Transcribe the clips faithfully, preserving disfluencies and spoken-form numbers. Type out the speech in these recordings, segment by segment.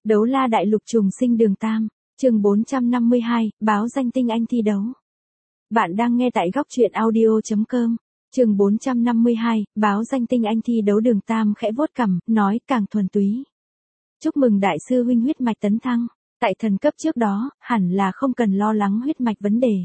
Đấu la đại lục trùng sinh đường tam, chương bốn trăm năm mươi hai, báo danh tinh anh thi đấu. Bạn đang nghe tại góc truyện audio.com, chương bốn trăm năm mươi hai, báo danh tinh anh thi đấu đường tam khẽ vuốt cằm, nói càng thuần túy. Chúc mừng đại sư huynh huyết mạch tấn thăng, tại thần cấp trước đó, hẳn là không cần lo lắng huyết mạch vấn đề.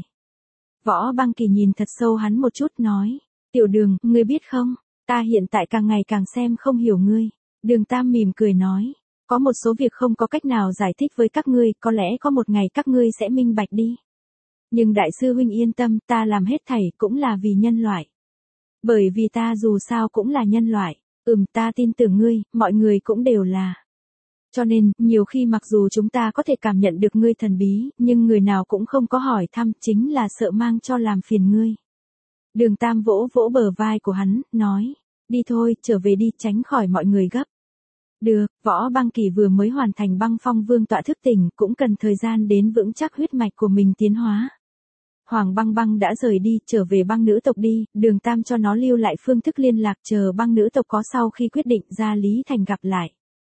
Võ Băng Kỳ nhìn thật sâu hắn một chút nói, tiểu đường, ngươi biết không, ta hiện tại càng ngày càng xem không hiểu ngươi. Đường tam mỉm cười nói. Có một số việc không có cách nào giải thích với các ngươi, có lẽ có một ngày các ngươi sẽ minh bạch đi. Nhưng đại sư huynh yên tâm, ta làm hết thảy cũng là vì nhân loại. Bởi vì ta dù sao cũng là nhân loại, ừm ta tin tưởng ngươi, mọi người cũng đều là. Cho nên, nhiều khi mặc dù chúng ta có thể cảm nhận được ngươi thần bí, nhưng người nào cũng không có hỏi thăm, chính là sợ mang cho làm phiền ngươi. Đường tam vỗ vỗ bờ vai của hắn, nói, đi thôi, trở về đi, tránh khỏi mọi người gấp. Được, Võ Băng Kỳ vừa mới hoàn thành băng phong vương tọa thức tỉnh, cũng cần thời gian đến vững chắc huyết mạch của mình tiến hóa. Hoàng Băng Băng đã rời đi, trở về băng nữ tộc đi, đường tam cho nó lưu lại phương thức liên lạc chờ băng nữ tộc có sau khi quyết định ra Lý Thành gặp lại.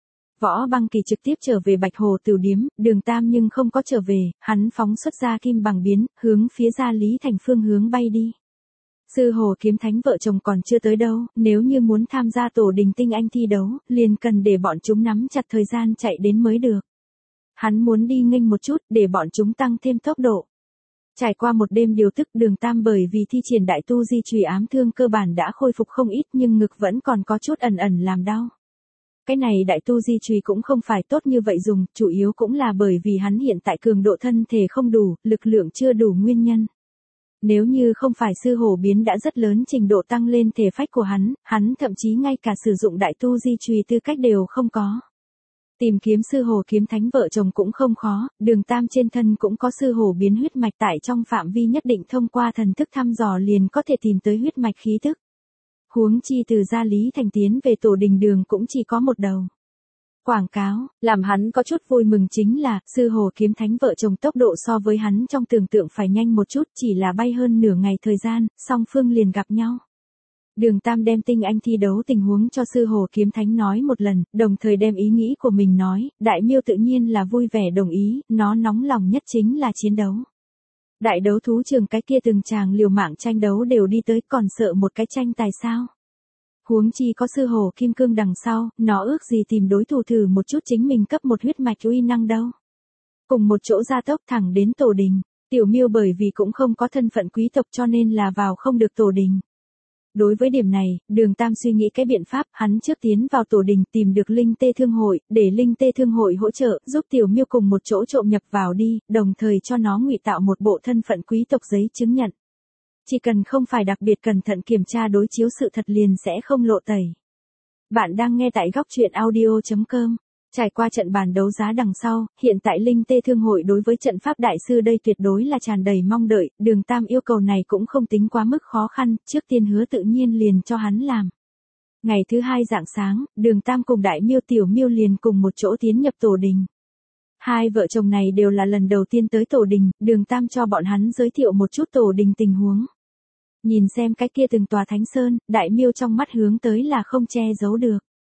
Võ Băng Kỳ trực tiếp trở về Bạch Hồ Tửu Điếm, đường tam nhưng không có trở về, hắn phóng xuất ra kim bằng biến, hướng phía ra Lý Thành phương hướng bay đi. Sư Hồ Kiếm Thánh vợ chồng còn chưa tới đâu, nếu như muốn tham gia tổ đình tinh anh thi đấu, liền cần để bọn chúng nắm chặt thời gian chạy đến mới được. Hắn muốn đi nghênh một chút để bọn chúng tăng thêm tốc độ. Trải qua một đêm điều tức đường tam bởi vì thi triển đại tu di chùy ám thương cơ bản đã khôi phục không ít nhưng ngực vẫn còn có chút ẩn ẩn làm đau. Cái này đại tu di chùy cũng không phải tốt như vậy dùng, chủ yếu cũng là bởi vì hắn hiện tại cường độ thân thể không đủ, lực lượng chưa đủ nguyên nhân. Nếu như không phải sư hổ biến đã rất lớn trình độ tăng lên thể phách của hắn, hắn thậm chí ngay cả sử dụng đại tu di chùy tư cách đều không có. Tìm kiếm sư hổ kiếm thánh vợ chồng cũng không khó, đường tam trên thân cũng có sư hổ biến huyết mạch tại trong phạm vi nhất định thông qua thần thức thăm dò liền có thể tìm tới huyết mạch khí tức. Huống chi từ gia Lý Thành tiến về tổ đình đường cũng chỉ có một đầu. Quảng cáo, làm hắn có chút vui mừng chính là, sư hồ kiếm thánh vợ chồng tốc độ so với hắn trong tưởng tượng phải nhanh một chút, chỉ là bay hơn nửa ngày thời gian, song phương liền gặp nhau. Đường Tam đem tinh anh thi đấu tình huống cho sư hồ kiếm thánh nói một lần, đồng thời đem ý nghĩ của mình nói, đại miêu tự nhiên là vui vẻ đồng ý, nó nóng lòng nhất chính là chiến đấu. Đại đấu thú trường cái kia từng chàng liều mạng tranh đấu đều đi tới còn sợ một cái tranh tài sao. Huống chi có sư hồ kim cương đằng sau, nó ước gì tìm đối thủ thử một chút chính mình cấp một huyết mạch uy năng đâu. Cùng một chỗ gia tốc thẳng đến tổ đình, tiểu miêu bởi vì cũng không có thân phận quý tộc cho nên là vào không được tổ đình. Đối với điểm này, đường Tam suy nghĩ cái biện pháp, hắn trước tiến vào tổ đình tìm được Linh Tê Thương Hội, để Linh Tê Thương Hội hỗ trợ, giúp tiểu miêu cùng một chỗ trộm nhập vào đi, đồng thời cho nó ngụy tạo một bộ thân phận quý tộc giấy chứng nhận. Chỉ cần không phải đặc biệt cẩn thận kiểm tra đối chiếu sự thật liền sẽ không lộ tẩy. Bạn đang nghe tại góc truyện audio.com. Trải qua trận bàn đấu giá đằng sau, hiện tại Linh Tê Thương Hội đối với trận pháp đại sư đây tuyệt đối là tràn đầy mong đợi, đường Tam yêu cầu này cũng không tính quá mức khó khăn, trước tiên hứa tự nhiên liền cho hắn làm. Ngày thứ hai rạng sáng, đường Tam cùng đại miêu tiểu miêu liền cùng một chỗ tiến nhập tổ đình. Hai vợ chồng này đều là lần đầu tiên tới tổ đình, đường Tam cho bọn hắn giới thiệu một chút tổ đình tình huống. Nhìn xem cái kia từng tòa thánh sơn, đại miêu trong mắt hướng tới là không che giấu được.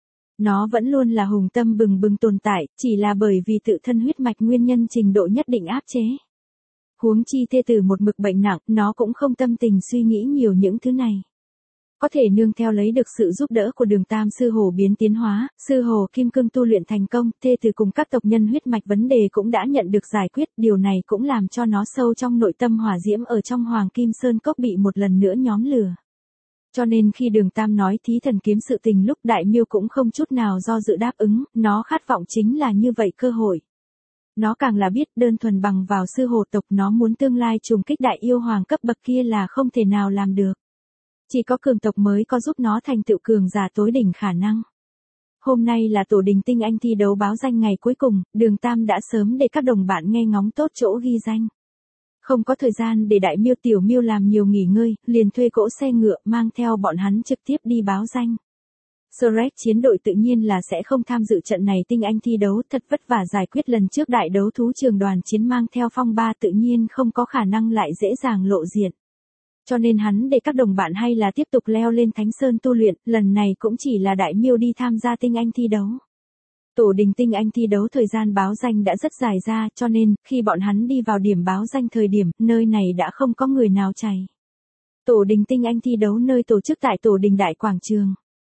Nó vẫn luôn là hùng tâm bừng bừng tồn tại, chỉ là bởi vì tự thân huyết mạch nguyên nhân trình độ nhất định áp chế. Huống chi thê tử một mực bệnh nặng, nó cũng không tâm tình suy nghĩ nhiều những thứ này. Có thể nương theo lấy được sự giúp đỡ của đường Tam sư hồ biến tiến hóa, sư hồ kim cương tu luyện thành công, thê tử cùng các tộc nhân huyết mạch vấn đề cũng đã nhận được giải quyết, điều này cũng làm cho nó sâu trong nội tâm hỏa diễm ở trong Hoàng Kim Sơn Cốc bị một lần nữa nhóm lửa. Cho nên khi đường Tam nói thí thần kiếm sự tình lúc đại miêu cũng không chút nào do dự đáp ứng, nó khát vọng chính là như vậy cơ hội. Nó càng là biết đơn thuần bằng vào sư hồ tộc nó muốn tương lai trùng kích đại yêu hoàng cấp bậc kia là không thể nào làm được. Chỉ có cường tộc mới có giúp nó thành tựu cường giả tối đỉnh khả năng. Hôm nay là tổ đình tinh anh thi đấu báo danh ngày cuối cùng, đường Tam đã sớm để các đồng bạn nghe ngóng tốt chỗ ghi danh. Không có thời gian để đại miêu tiểu miêu làm nhiều nghỉ ngơi, liền thuê cỗ xe ngựa mang theo bọn hắn trực tiếp đi báo danh. Shrek chiến đội tự nhiên là sẽ không tham dự trận này tinh anh thi đấu, thật vất vả giải quyết lần trước đại đấu thú trường đoàn chiến mang theo phong ba tự nhiên không có khả năng lại dễ dàng lộ diện. Cho nên hắn để các đồng bạn hay là tiếp tục leo lên Thánh Sơn tu luyện, lần này cũng chỉ là đại miêu đi tham gia tinh anh thi đấu. Tổ đình tinh anh thi đấu thời gian báo danh đã rất dài ra, cho nên, khi bọn hắn đi vào điểm báo danh thời điểm, nơi này đã không có người nào chạy. Tổ đình tinh anh thi đấu nơi tổ chức tại tổ đình Đại Quảng Trường.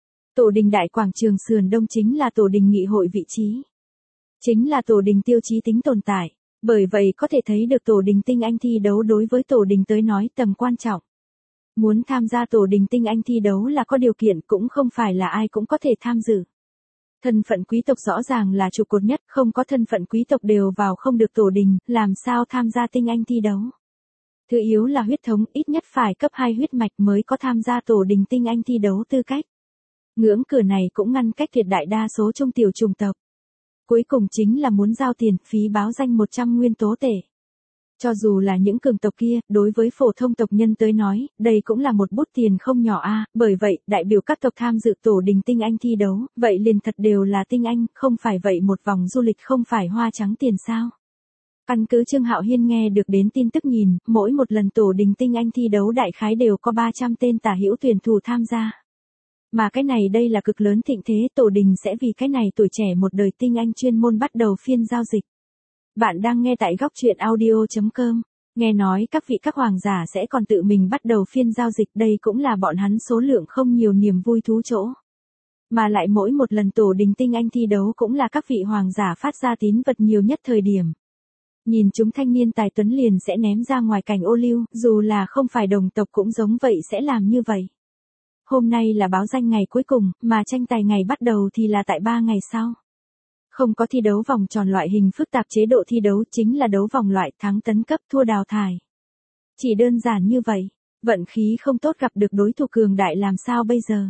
Tổ đình Đại Quảng Trường sườn đông chính là tổ đình nghị hội vị trí. Chính là tổ đình tiêu chí tính tồn tại. Bởi vậy có thể thấy được tổ đình tinh anh thi đấu đối với tổ đình tới nói tầm quan trọng. Muốn tham gia tổ đình tinh anh thi đấu là có điều kiện, cũng không phải là ai cũng có thể tham dự. Thân phận quý tộc rõ ràng là trụ cột nhất, không có thân phận quý tộc đều vào không được tổ đình, làm sao tham gia tinh anh thi đấu. Thứ yếu là huyết thống, ít nhất phải cấp hai huyết mạch mới có tham gia tổ đình tinh anh thi đấu tư cách. Ngưỡng cửa này cũng ngăn cách tuyệt đại đa số trung tiểu chủng tộc. Cuối cùng chính là muốn giao tiền, phí báo danh một trăm nguyên tố tệ. Cho dù là những cường tộc kia, đối với phổ thông tộc nhân tới nói, đây cũng là một bút tiền không nhỏ a. Bởi vậy, đại biểu các tộc tham dự tổ đình tinh anh thi đấu, vậy liền thật đều là tinh anh, không phải vậy một vòng du lịch không phải hoa trắng tiền sao. Căn cứ Trương Hạo Hiên nghe được đến tin tức nhìn, mỗi một lần tổ đình tinh anh thi đấu đại khái đều có ba trăm tên tả hữu tuyển thủ tham gia. Mà cái này đây là cực lớn thịnh thế, tổ đình sẽ vì cái này tuổi trẻ một đời tinh anh chuyên môn bắt đầu phiên giao dịch. Bạn đang nghe tại góc truyện audio chấm com. Nghe nói các vị các hoàng giả sẽ còn tự mình bắt đầu phiên giao dịch, đây cũng là bọn hắn số lượng không nhiều niềm vui thú chỗ. Mà lại mỗi một lần tổ đình tinh anh thi đấu cũng là các vị hoàng giả phát ra tín vật nhiều nhất thời điểm. Nhìn chúng thanh niên tài tuấn liền sẽ ném ra ngoài cảnh ô liu, dù là không phải đồng tộc cũng giống vậy sẽ làm như vậy. Hôm nay là báo danh ngày cuối cùng, mà tranh tài ngày bắt đầu thì là tại ba ngày sau. Không có thi đấu vòng tròn loại hình phức tạp, chế độ thi đấu chính là đấu vòng loại thắng tấn cấp thua đào thải. Chỉ đơn giản như vậy, vận khí không tốt gặp được đối thủ cường đại làm sao bây giờ?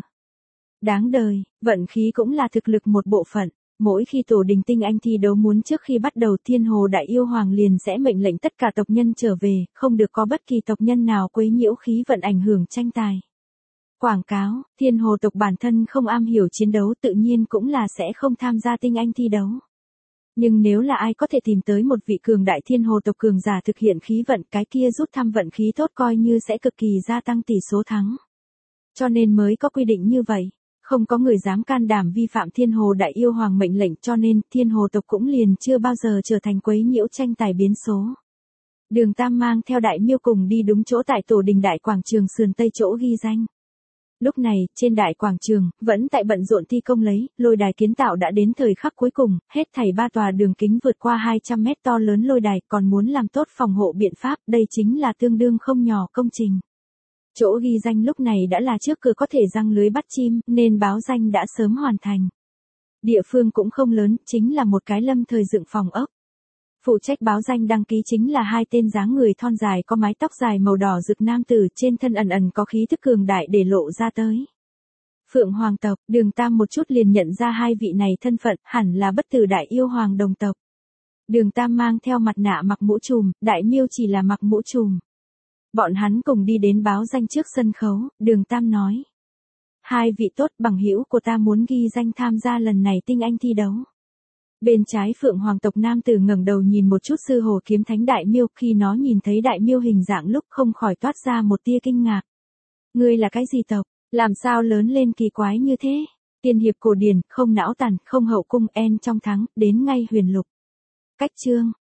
Đáng đời, vận khí cũng là thực lực một bộ phận. Mỗi khi tổ đình tinh anh thi đấu muốn trước khi bắt đầu, Thiên Hồ Đại Yêu Hoàng liền sẽ mệnh lệnh tất cả tộc nhân trở về, không được có bất kỳ tộc nhân nào quấy nhiễu khí vận ảnh hưởng tranh tài. Quảng cáo, Thiên Hồ tộc bản thân không am hiểu chiến đấu tự nhiên cũng là sẽ không tham gia tinh anh thi đấu. Nhưng nếu là ai có thể tìm tới một vị cường đại Thiên Hồ tộc cường giả thực hiện khí vận, cái kia rút thăm vận khí tốt coi như sẽ cực kỳ gia tăng tỷ số thắng. Cho nên mới có quy định như vậy. Không có người dám can đảm vi phạm Thiên Hồ Đại Yêu Hoàng mệnh lệnh, cho nên Thiên Hồ tộc cũng liền chưa bao giờ trở thành quấy nhiễu tranh tài biến số. Đường Tam mang theo Đại Miêu cùng đi đúng chỗ tại tổ đình Đại Quảng Trường sườn tây chỗ ghi danh. Lúc này, trên Đại Quảng Trường, vẫn tại bận rộn thi công lấy, lôi đài kiến tạo đã đến thời khắc cuối cùng, hết thảy ba tòa đường kính vượt qua hai trăm mét to lớn lôi đài, còn muốn làm tốt phòng hộ biện pháp, đây chính là tương đương không nhỏ công trình. Chỗ ghi danh lúc này đã là trước cửa có thể giăng lưới bắt chim, nên báo danh đã sớm hoàn thành. Địa phương cũng không lớn, chính là một cái lâm thời dựng phòng ốc. Phụ trách báo danh đăng ký chính là hai tên dáng người thon dài có mái tóc dài màu đỏ rực nam tử, trên thân ẩn ẩn có khí thức cường đại để lộ ra tới. Phượng Hoàng tộc, Đường Tam một chút liền nhận ra hai vị này thân phận, hẳn là bất tử Đại Yêu Hoàng đồng tộc. Đường Tam mang theo mặt nạ mặc mũ trùm, Đại Miêu chỉ là mặc mũ trùm. Bọn hắn cùng đi đến báo danh trước sân khấu, Đường Tam nói. Hai vị tốt, bằng hữu của ta muốn ghi danh tham gia lần này tinh anh thi đấu. Bên trái Phượng Hoàng tộc nam tử ngẩng đầu nhìn một chút sư hồ kiếm thánh Đại Miêu, khi nó nhìn thấy Đại Miêu hình dạng lúc không khỏi toát ra một tia kinh ngạc. Ngươi là cái gì tộc, làm sao lớn lên kỳ quái như thế? Tiên hiệp cổ điển, không não tàn, không hậu cung, en trong thắng, đến ngay huyền lục. Cách chương,